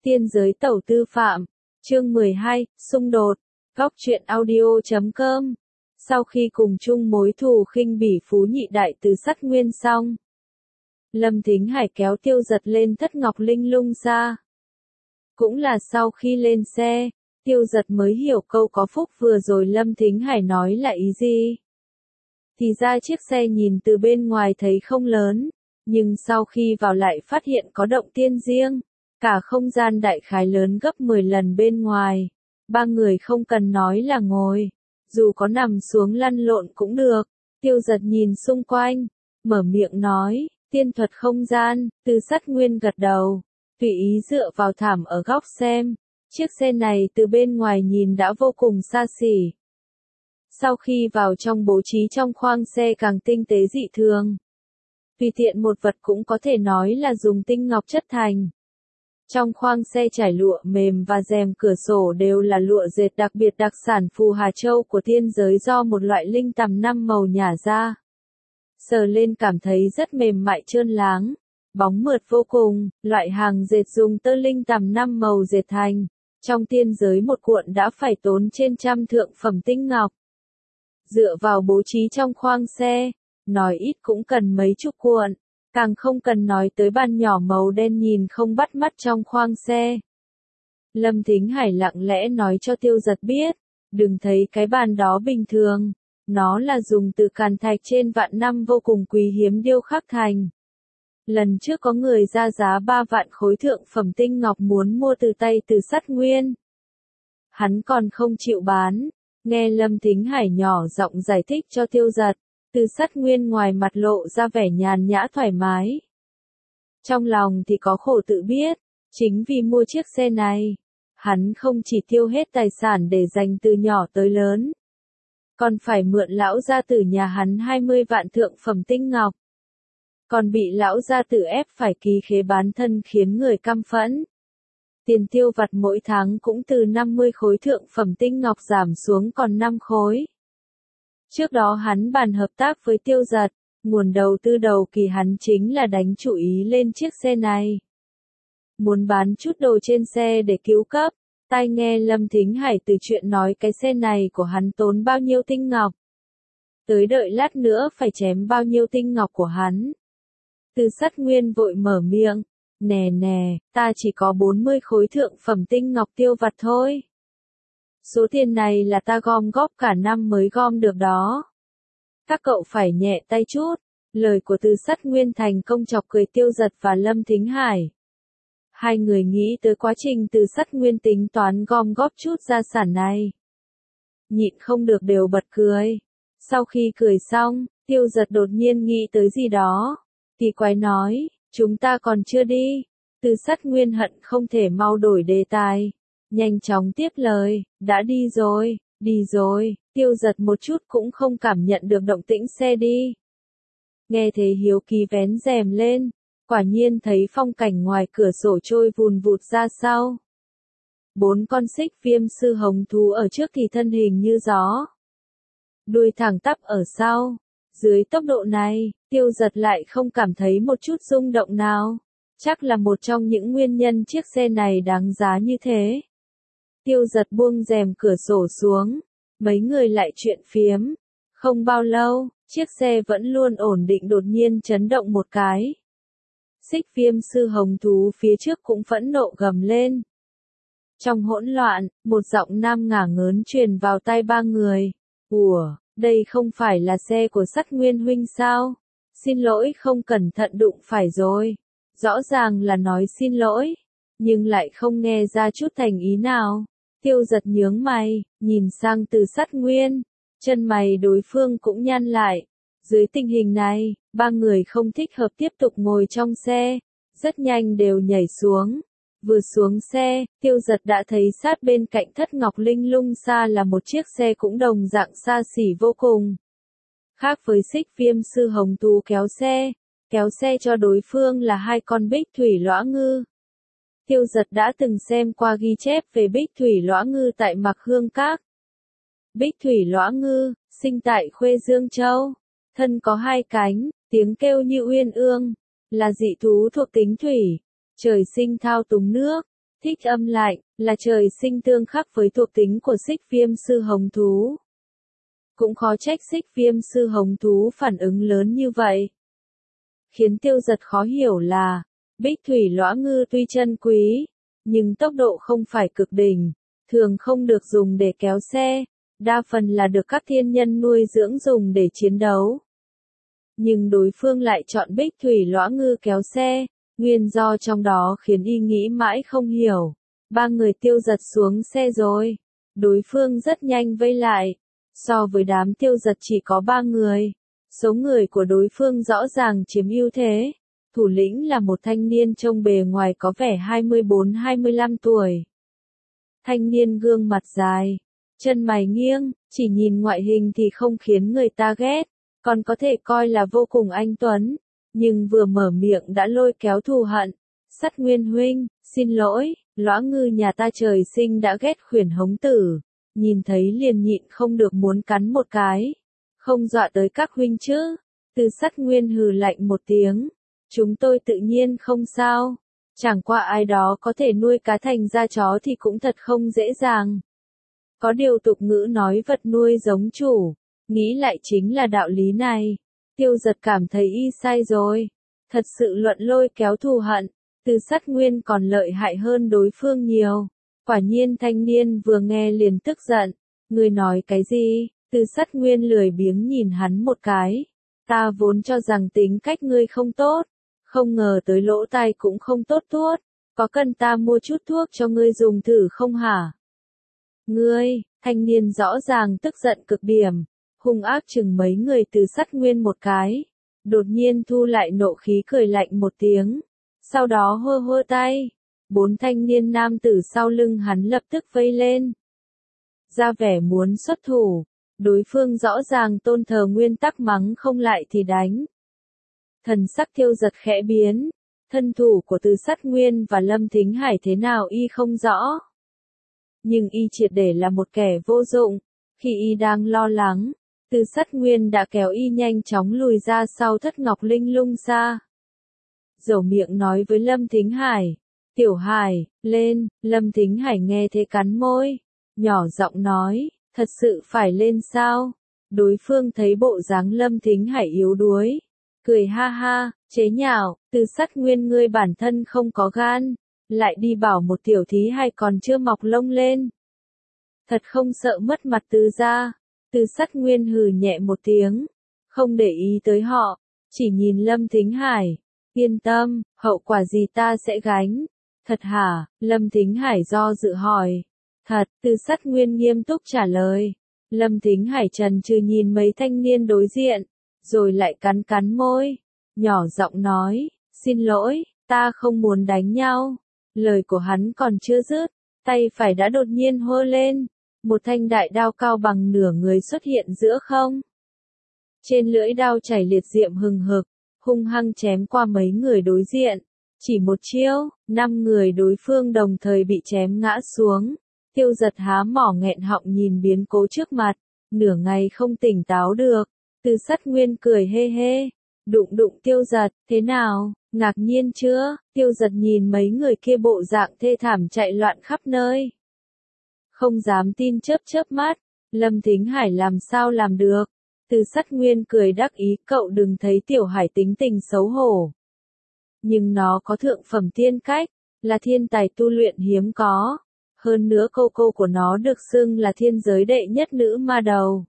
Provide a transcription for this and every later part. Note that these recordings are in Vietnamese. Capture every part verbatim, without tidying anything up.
Tiên giới tẩu tư phạm, chương mười hai, xung đột, góc truyện audio chấm com. Sau khi cùng chung mối thù khinh bỉ Phú Nhị Đại Từ Sắt Nguyên xong, Lâm Thính Hải kéo Tiêu Giật lên Thất Ngọc Linh Lung ra. Cũng là sau khi lên xe, Tiêu Giật mới hiểu câu có phúc vừa rồi Lâm Thính Hải nói là ý gì. Thì ra chiếc xe nhìn từ bên ngoài thấy không lớn, nhưng sau khi vào lại phát hiện có động tiên riêng, cả không gian đại khái lớn gấp mười lần bên ngoài. Ba người không cần nói là ngồi, dù có nằm xuống lăn lộn cũng được. Tiêu Giật nhìn xung quanh, mở miệng nói, tiên thuật không gian. Từ Sắt Nguyên gật đầu, tùy ý dựa vào thảm ở góc xem. Chiếc xe này từ bên ngoài nhìn đã vô cùng xa xỉ. Sau khi vào trong bố trí trong khoang xe càng tinh tế dị thường. Tùy tiện một vật cũng có thể nói là dùng tinh ngọc chất thành. Trong khoang xe trải lụa mềm và rèm cửa sổ đều là lụa dệt đặc biệt đặc sản Phù Hà Châu của tiên giới do một loại linh tằm năm màu nhả ra. Sờ lên cảm thấy rất mềm mại trơn láng, bóng mượt vô cùng, loại hàng dệt dùng tơ linh tằm năm màu dệt thành. Trong tiên giới một cuộn đã phải tốn trên trăm thượng phẩm tinh ngọc. Dựa vào bố trí trong khoang xe, nói ít cũng cần mấy chục cuộn. Càng không cần nói tới bàn nhỏ màu đen nhìn không bắt mắt trong khoang xe. Lâm Thính Hải lặng lẽ nói cho Tiêu Giật biết, đừng thấy cái bàn đó bình thường, nó là dùng từ càn thạch trên vạn năm vô cùng quý hiếm điêu khắc thành. Lần trước có người ra giá ba vạn khối thượng phẩm tinh ngọc muốn mua từ tay Từ Sắt Nguyên. Hắn còn không chịu bán, nghe Lâm Thính Hải nhỏ giọng giải thích cho Tiêu Giật. Từ Sắt Nguyên ngoài mặt lộ ra vẻ nhàn nhã thoải mái. Trong lòng thì có khổ tự biết, chính vì mua chiếc xe này, hắn không chỉ tiêu hết tài sản để dành từ nhỏ tới lớn, còn phải mượn lão gia tử nhà hắn hai mươi vạn thượng phẩm tinh ngọc. Còn bị lão gia tử ép phải ký khế bán thân khiến người căm phẫn. Tiền tiêu vặt mỗi tháng cũng từ năm mươi khối thượng phẩm tinh ngọc giảm xuống còn năm khối. Trước đó hắn bàn hợp tác với Tiêu Giật, nguồn đầu tư đầu kỳ hắn chính là đánh chủ ý lên chiếc xe này. Muốn bán chút đồ trên xe để cứu cấp, tai nghe Lâm Thính Hải từ chuyện nói cái xe này của hắn tốn bao nhiêu tinh ngọc. Tới đợi lát nữa phải chém bao nhiêu tinh ngọc của hắn. Từ Sắt Nguyên vội mở miệng, nè nè, ta chỉ có bốn mươi khối thượng phẩm tinh ngọc tiêu vặt thôi. Số tiền này là ta gom góp cả năm mới gom được đó. Các cậu phải nhẹ tay chút. Lời của Từ Sắt Nguyên thành công chọc cười Tiêu Giật và Lâm Thính Hải. Hai người nghĩ tới quá trình Từ Sắt Nguyên tính toán gom góp chút gia sản này. Nhịn không được đều bật cười. Sau khi cười xong, Tiêu Giật đột nhiên nghĩ tới gì đó. Thì quái nói, chúng ta còn chưa đi. Từ Sắt Nguyên hận không thể mau đổi đề tài. Nhanh chóng tiếp lời, đã đi rồi, đi rồi. Tiêu Giật một chút cũng không cảm nhận được động tĩnh xe đi. Nghe thế hiếu kỳ vén rèm lên, quả nhiên thấy phong cảnh ngoài cửa sổ trôi vùn vụt ra sau. Bốn con xích viêm sư hồng thú ở trước thì thân hình như gió, đuôi thẳng tắp ở sau. Dưới tốc độ này, Tiêu Giật lại không cảm thấy một chút rung động nào. Chắc là một trong những nguyên nhân chiếc xe này đáng giá như thế. Tiêu Giật buông rèm cửa sổ xuống, mấy người lại chuyện phiếm. Không bao lâu, chiếc xe vẫn luôn ổn định đột nhiên chấn động một cái. Xích viêm sư hồng thú phía trước cũng phẫn nộ gầm lên. Trong hỗn loạn, một giọng nam ngả ngớn truyền vào tai ba người. Ủa, đây không phải là xe của Sắt Nguyên huynh sao? Xin lỗi không cẩn thận đụng phải rồi. Rõ ràng là nói xin lỗi, nhưng lại không nghe ra chút thành ý nào. Tiêu Giật nhướng mày, nhìn sang Từ Sắt Nguyên, chân mày đối phương cũng nhăn lại. Dưới tình hình này, ba người không thích hợp tiếp tục ngồi trong xe, rất nhanh đều nhảy xuống. Vừa xuống xe, Tiêu Giật đã thấy sát bên cạnh Thất Ngọc Linh Lung xa là một chiếc xe cũng đồng dạng xa xỉ vô cùng. Khác với xích viêm sư hồng thú kéo xe, kéo xe cho đối phương là hai con bích thủy lõa ngư. Tiêu Giật đã từng xem qua ghi chép về bích thủy lõa ngư tại Mạc Hương Các. Bích thủy lõa ngư, sinh tại Khuê Dương Châu, thân có hai cánh, tiếng kêu như uyên ương, là dị thú thuộc tính thủy, trời sinh thao túng nước, Thích âm lạnh, là trời sinh tương khắc với thuộc tính của xích viêm sư hồng thú. Cũng khó trách xích viêm sư hồng thú phản ứng lớn như vậy. Khiến Tiêu Giật khó hiểu là, bích thủy lõa ngư tuy chân quý, nhưng tốc độ không phải cực đỉnh, thường không được dùng để kéo xe, đa phần là được các thiên nhân nuôi dưỡng dùng để chiến đấu. Nhưng đối phương lại chọn bích thủy lõa ngư kéo xe, nguyên do trong đó khiến y nghĩ mãi không hiểu. Ba người Tiêu Giật xuống xe rồi, đối phương rất nhanh vây lại. So với đám Tiêu Giật chỉ có ba người, số người của đối phương rõ ràng chiếm ưu thế. Thủ lĩnh là một thanh niên trông bề ngoài có vẻ hai mươi bốn hai mươi lăm tuổi. Thanh niên gương mặt dài, chân mày nghiêng, chỉ nhìn ngoại hình thì không khiến người ta ghét, còn có thể coi là vô cùng anh tuấn, nhưng vừa mở miệng đã lôi kéo thù hận. Sắt Nguyên huynh, xin lỗi, lõa ngư nhà ta trời sinh đã ghét khuyển hống tử, nhìn thấy liền nhịn không được muốn cắn một cái. Không dọa tới các huynh chứ? Từ Sắt Nguyên hừ lạnh một tiếng. Chúng tôi tự nhiên không sao. Chẳng qua ai đó có thể nuôi cá thành ra chó thì cũng thật không dễ dàng. Có điều tục ngữ nói vật nuôi giống chủ, nghĩ lại chính là đạo lý này. Tiêu Giật cảm thấy y sai rồi. Thật sự luận lôi kéo thù hận, Từ Sắt Nguyên còn lợi hại hơn đối phương nhiều. Quả nhiên thanh niên vừa nghe liền tức giận. Ngươi nói cái gì? Từ Sắt Nguyên lười biếng nhìn hắn một cái. Ta vốn cho rằng tính cách ngươi không tốt. Không ngờ tới lỗ tai cũng không tốt tuốt. Có cần ta mua chút thuốc cho ngươi dùng thử không hả? Ngươi, thanh niên rõ ràng tức giận cực điểm. Hung ác chừng mấy người Từ Sắt Nguyên một cái. Đột nhiên thu lại nộ khí cười lạnh một tiếng. Sau đó hơ hơ tay. Bốn thanh niên nam tử sau lưng hắn lập tức vây lên. Ra vẻ muốn xuất thủ. Đối phương rõ ràng tôn thờ nguyên tắc mắng không lại thì đánh. Thần sắc Tiêu Giật khẽ biến. Thân thủ của Từ Sắt Nguyên và Lâm Thính Hải thế nào y không rõ. Nhưng y triệt để là một kẻ vô dụng. Khi y đang lo lắng, Từ Sắt Nguyên đã kéo y nhanh chóng lùi ra sau Thất Ngọc Linh Lung xa. Dẩu miệng nói với Lâm Thính Hải. Tiểu Hải, lên. Lâm Thính Hải nghe thế cắn môi. Nhỏ giọng nói, thật sự phải lên sao? Đối phương thấy bộ dáng Lâm Thính Hải yếu đuối. Cười ha ha, chế nhạo, Từ Sắt Nguyên ngươi bản thân không có gan. Lại đi bảo một tiểu thí hài còn chưa mọc lông lên. Thật không sợ mất mặt Từ gia. Từ Sắt Nguyên hừ nhẹ một tiếng. Không để ý tới họ. Chỉ nhìn Lâm Thính Hải. Yên tâm, hậu quả gì ta sẽ gánh. Thật hả? Lâm Thính Hải do dự hỏi. Thật, Từ Sắt Nguyên nghiêm túc trả lời. Lâm Thính Hải trần trừ nhìn mấy thanh niên đối diện. Rồi lại cắn cắn môi. Nhỏ giọng nói. Xin lỗi, ta không muốn đánh nhau. Lời của hắn còn chưa dứt. Tay phải đã đột nhiên hô lên. Một thanh đại đao cao bằng nửa người xuất hiện giữa không. Trên lưỡi đao chảy liệt diệm hừng hực. Hung hăng chém qua mấy người đối diện. Chỉ một chiêu, năm người đối phương đồng thời bị chém ngã xuống. Tiêu Giật há mỏ nghẹn họng nhìn biến cố trước mặt. Nửa ngày không tỉnh táo được. Từ Sắt Nguyên cười hê hê. Đụng đụng Tiêu Giật, thế nào, ngạc nhiên chưa? Tiêu Giật nhìn mấy người kia bộ dạng thê thảm chạy loạn khắp nơi. Không dám tin chớp chớp mắt. Lâm Thính Hải làm sao làm được? Từ Sắt Nguyên cười đắc ý, cậu đừng thấy Tiểu Hải tính tình xấu hổ. Nhưng nó có thượng phẩm tiên cách, là thiên tài tu luyện hiếm có. Hơn nữa cô cô của nó được xưng là thiên giới đệ nhất nữ ma đầu.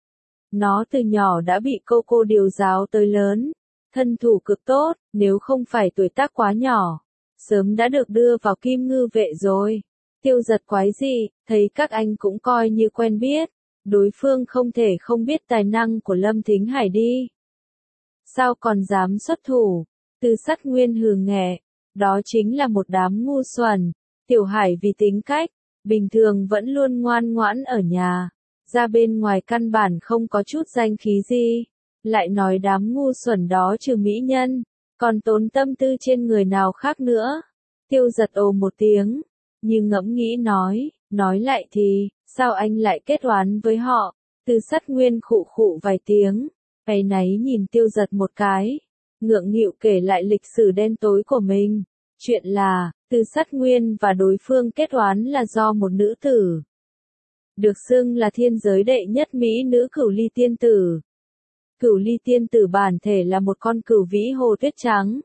Nó từ nhỏ đã bị cô cô điều giáo tới lớn. Thân thủ cực tốt, nếu không phải tuổi tác quá nhỏ. Sớm đã được đưa vào Kim Ngư vệ rồi. Tiêu Giật quái gì, thấy các anh cũng coi như quen biết. Đối phương không thể không biết tài năng của Lâm Thính Hải đi. Sao còn dám xuất thủ? Từ Sắt Nguyên hừ nhẹ. Đó chính là một đám ngu xuẩn. Tiểu Hải vì tính cách, bình thường vẫn luôn ngoan ngoãn ở nhà. Ra bên ngoài căn bản không có chút danh khí gì. Lại nói đám ngu xuẩn đó trừ mỹ nhân. Còn tốn tâm tư trên người nào khác nữa. Tiêu Giật ồ một tiếng. Nhưng ngẫm nghĩ nói. Nói lại thì, sao anh lại kết oán với họ? Từ Sắt Nguyên khụ khụ vài tiếng. Áy náy nhìn Tiêu Giật một cái. Ngượng nghịu kể lại lịch sử đen tối của mình. Chuyện là, Từ Sát Nguyên và đối phương kết oán là do một nữ tử, được xưng là thiên giới đệ nhất mỹ nữ Cửu Ly tiên tử. Cửu Ly tiên tử bản thể là một con cửu vĩ hồ tuyết trắng.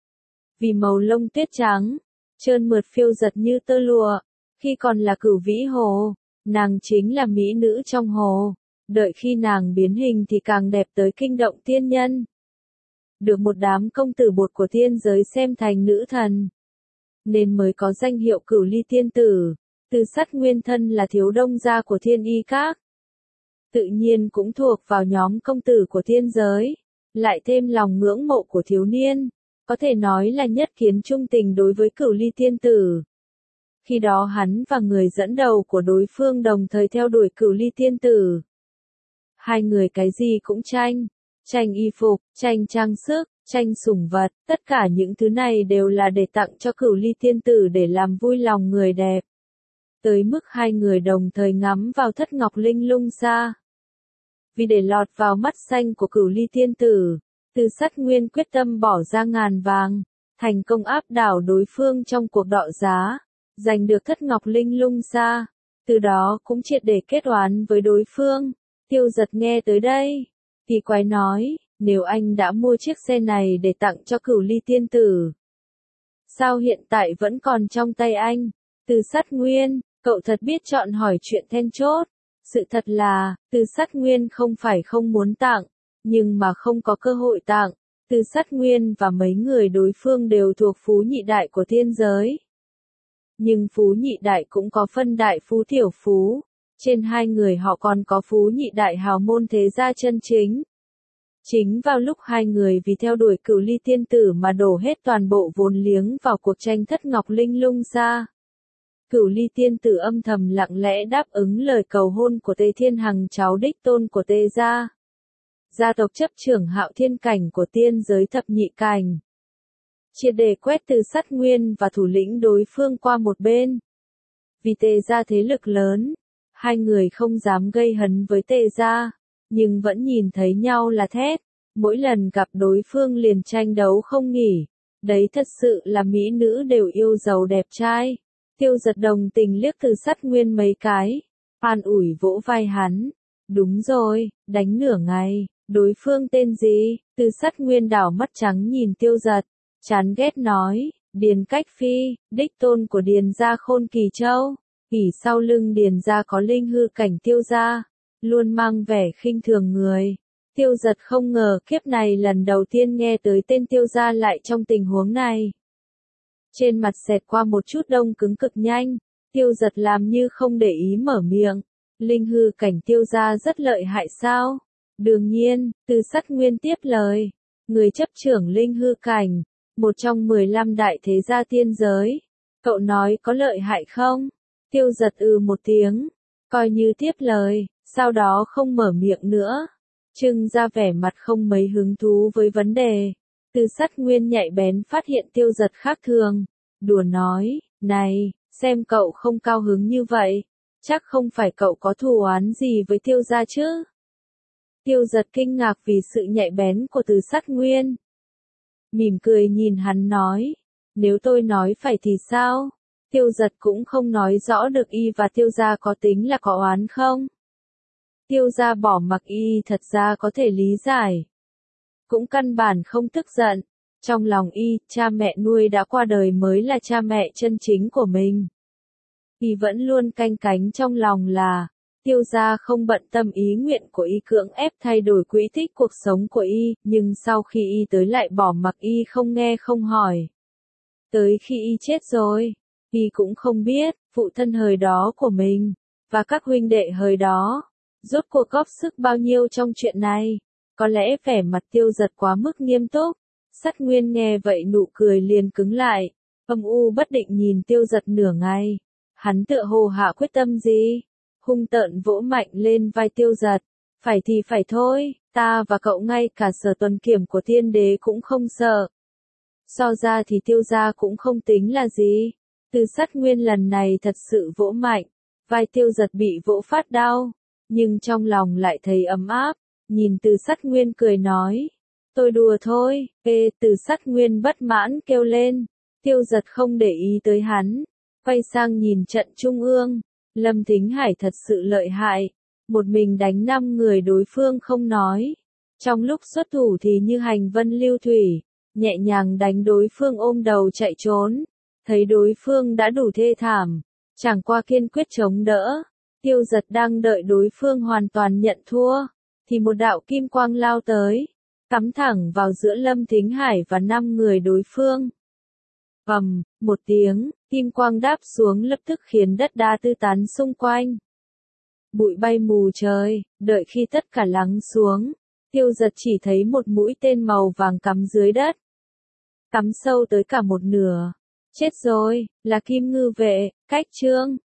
Vì màu lông tuyết trắng, trơn mượt phiêu giật như tơ lụa, khi còn là cửu vĩ hồ, nàng chính là mỹ nữ trong hồ, đợi khi nàng biến hình thì càng đẹp tới kinh động tiên nhân. Được một đám công tử bột của thiên giới xem thành nữ thần, nên mới có danh hiệu Cửu Ly tiên tử. Từ Sát nguyên thân là thiếu đông gia của Thiên Y Các, tự nhiên cũng thuộc vào nhóm công tử của thiên giới, lại thêm lòng ngưỡng mộ của thiếu niên, có thể nói là nhất kiến trung tình đối với Cửu Ly tiên tử. Khi đó hắn và người dẫn đầu của đối phương đồng thời theo đuổi Cửu Ly tiên tử. Hai người cái gì cũng tranh, tranh y phục, tranh trang sức, tranh sủng vật, tất cả những thứ này đều là để tặng cho Cửu Ly tiên tử để làm vui lòng người đẹp. Tới mức hai người đồng thời ngắm vào thất ngọc linh lung xa. Vì để lọt vào mắt xanh của Cửu Ly tiên tử, Từ Sát Nguyên quyết tâm bỏ ra ngàn vàng, thành công áp đảo đối phương trong cuộc đọ giá, giành được thất ngọc linh lung xa, từ đó cũng triệt để kết oán với đối phương. Tiêu Giật nghe tới đây, thì quái nói, nếu anh đã mua chiếc xe này để tặng cho Cửu Ly tiên tử, sao hiện tại vẫn còn trong tay anh? Từ Sát Nguyên, cậu thật biết chọn hỏi chuyện then chốt. Sự thật là, Từ Sát Nguyên không phải không muốn tặng, nhưng mà không có cơ hội tặng. Từ Sát Nguyên và mấy người đối phương đều thuộc phú nhị đại của thiên giới. Nhưng phú nhị đại cũng có phân đại phú tiểu phú. Trên hai người họ còn có phú nhị đại hào môn thế gia chân chính. Chính vào lúc hai người vì theo đuổi Cửu Ly tiên tử mà đổ hết toàn bộ vốn liếng vào cuộc tranh thất ngọc linh lung xa. Cửu Ly tiên tử âm thầm lặng lẽ đáp ứng lời cầu hôn của Tề Thiên Hằng, cháu đích tôn của Tề gia. Gia tộc chấp trưởng Hạo Thiên cảnh của tiên giới thập nhị cảnh. Triệt để quét Từ Sát Nguyên và thủ lĩnh đối phương qua một bên. Vì Tề gia thế lực lớn, hai người không dám gây hấn với Tề gia, nhưng vẫn nhìn thấy nhau là thét. Mỗi lần gặp đối phương liền tranh đấu không nghỉ. Đấy thật sự là mỹ nữ đều yêu giàu đẹp trai. Tiêu Giật đồng tình liếc Từ Sát Nguyên mấy cái, an ủi vỗ vai hắn. Đúng rồi, đánh nửa ngày, đối phương tên gì? Từ Sát Nguyên đảo mắt trắng nhìn Tiêu Giật, chán ghét nói, Điền Cách Phi, đích tôn của Điền gia Khôn Kỳ Châu. Ỉ sau lưng Điền gia có linh hư cảnh Tiêu gia, luôn mang vẻ khinh thường người. Tiêu Giật không ngờ kiếp này lần đầu tiên nghe tới tên Tiêu gia lại trong tình huống này. Trên mặt xẹt qua một chút đông cứng cực nhanh, Tiêu Giật làm như không để ý mở miệng. Linh hư cảnh Tiêu gia rất lợi hại sao? Đương nhiên, Từ Sát Nguyên tiếp lời. Người chấp trưởng linh hư cảnh, một trong mười lăm đại thế gia tiên giới. Cậu nói có lợi hại không? Tiêu Giật ừ một tiếng, coi như tiếp lời, sau đó không mở miệng nữa. Trưng ra vẻ mặt không mấy hứng thú với vấn đề. Từ Sát Nguyên nhạy bén phát hiện Tiêu Giật khác thường, đùa nói, này, xem cậu không cao hứng như vậy, chắc không phải cậu có thù oán gì với Tiêu gia chứ? Tiêu Giật kinh ngạc vì sự nhạy bén của Từ Sát Nguyên. Mỉm cười nhìn hắn nói, nếu tôi nói phải thì sao? Tiêu Giật cũng không nói rõ được y và Tiêu gia có tính là có oán không? Tiêu gia bỏ mặc y thật ra có thể lý giải. Cũng căn bản không tức giận. Trong lòng y, cha mẹ nuôi đã qua đời mới là cha mẹ chân chính của mình. Y vẫn luôn canh cánh trong lòng là, Tiêu gia không bận tâm ý nguyện của y cưỡng ép thay đổi quỹ tích cuộc sống của y, nhưng sau khi y tới lại bỏ mặc y không nghe không hỏi. Tới khi y chết rồi, y cũng không biết, phụ thân thời đó của mình, và các huynh đệ thời đó, rốt cuộc góp sức bao nhiêu trong chuyện này. Có lẽ vẻ mặt Tiêu Giật quá mức nghiêm túc. Sát Nguyên nghe vậy nụ cười liền cứng lại, âm u bất định nhìn Tiêu Giật nửa ngày. Hắn tựa hồ hạ quyết tâm gì? Hung tợn vỗ mạnh lên vai Tiêu Giật. Phải thì phải thôi, ta và cậu ngay cả sở tuần kiểm của thiên đế cũng không sợ. So ra thì Tiêu gia cũng không tính là gì. Từ Sát Nguyên lần này thật sự vỗ mạnh, vai Tiêu Giật bị vỗ phát đau, nhưng trong lòng lại thấy ấm áp. Nhìn Từ Sát Nguyên cười nói, tôi đùa thôi. Ê, Từ Sát Nguyên bất mãn kêu lên, Tiêu Giật không để ý tới hắn, quay sang nhìn trận trung ương. Lâm Thính Hải thật sự lợi hại, một mình đánh năm người đối phương không nói. Trong lúc xuất thủ thì như hành vân lưu thủy, nhẹ nhàng đánh đối phương ôm đầu chạy trốn. Thấy đối phương đã đủ thê thảm, chẳng qua kiên quyết chống đỡ. Tiêu Giật đang đợi đối phương hoàn toàn nhận thua, thì một đạo kim quang lao tới, cắm thẳng vào giữa Lâm Thính Hải và năm người đối phương. Ầm, một tiếng, kim quang đáp xuống lập tức khiến đất đá tứ tán xung quanh. Bụi bay mù trời, đợi khi tất cả lắng xuống, Tiêu Giật chỉ thấy một mũi tên màu vàng cắm dưới đất. Cắm sâu tới cả một nửa. Chết rồi, là Kim Ngư Vệ, Cách Trương.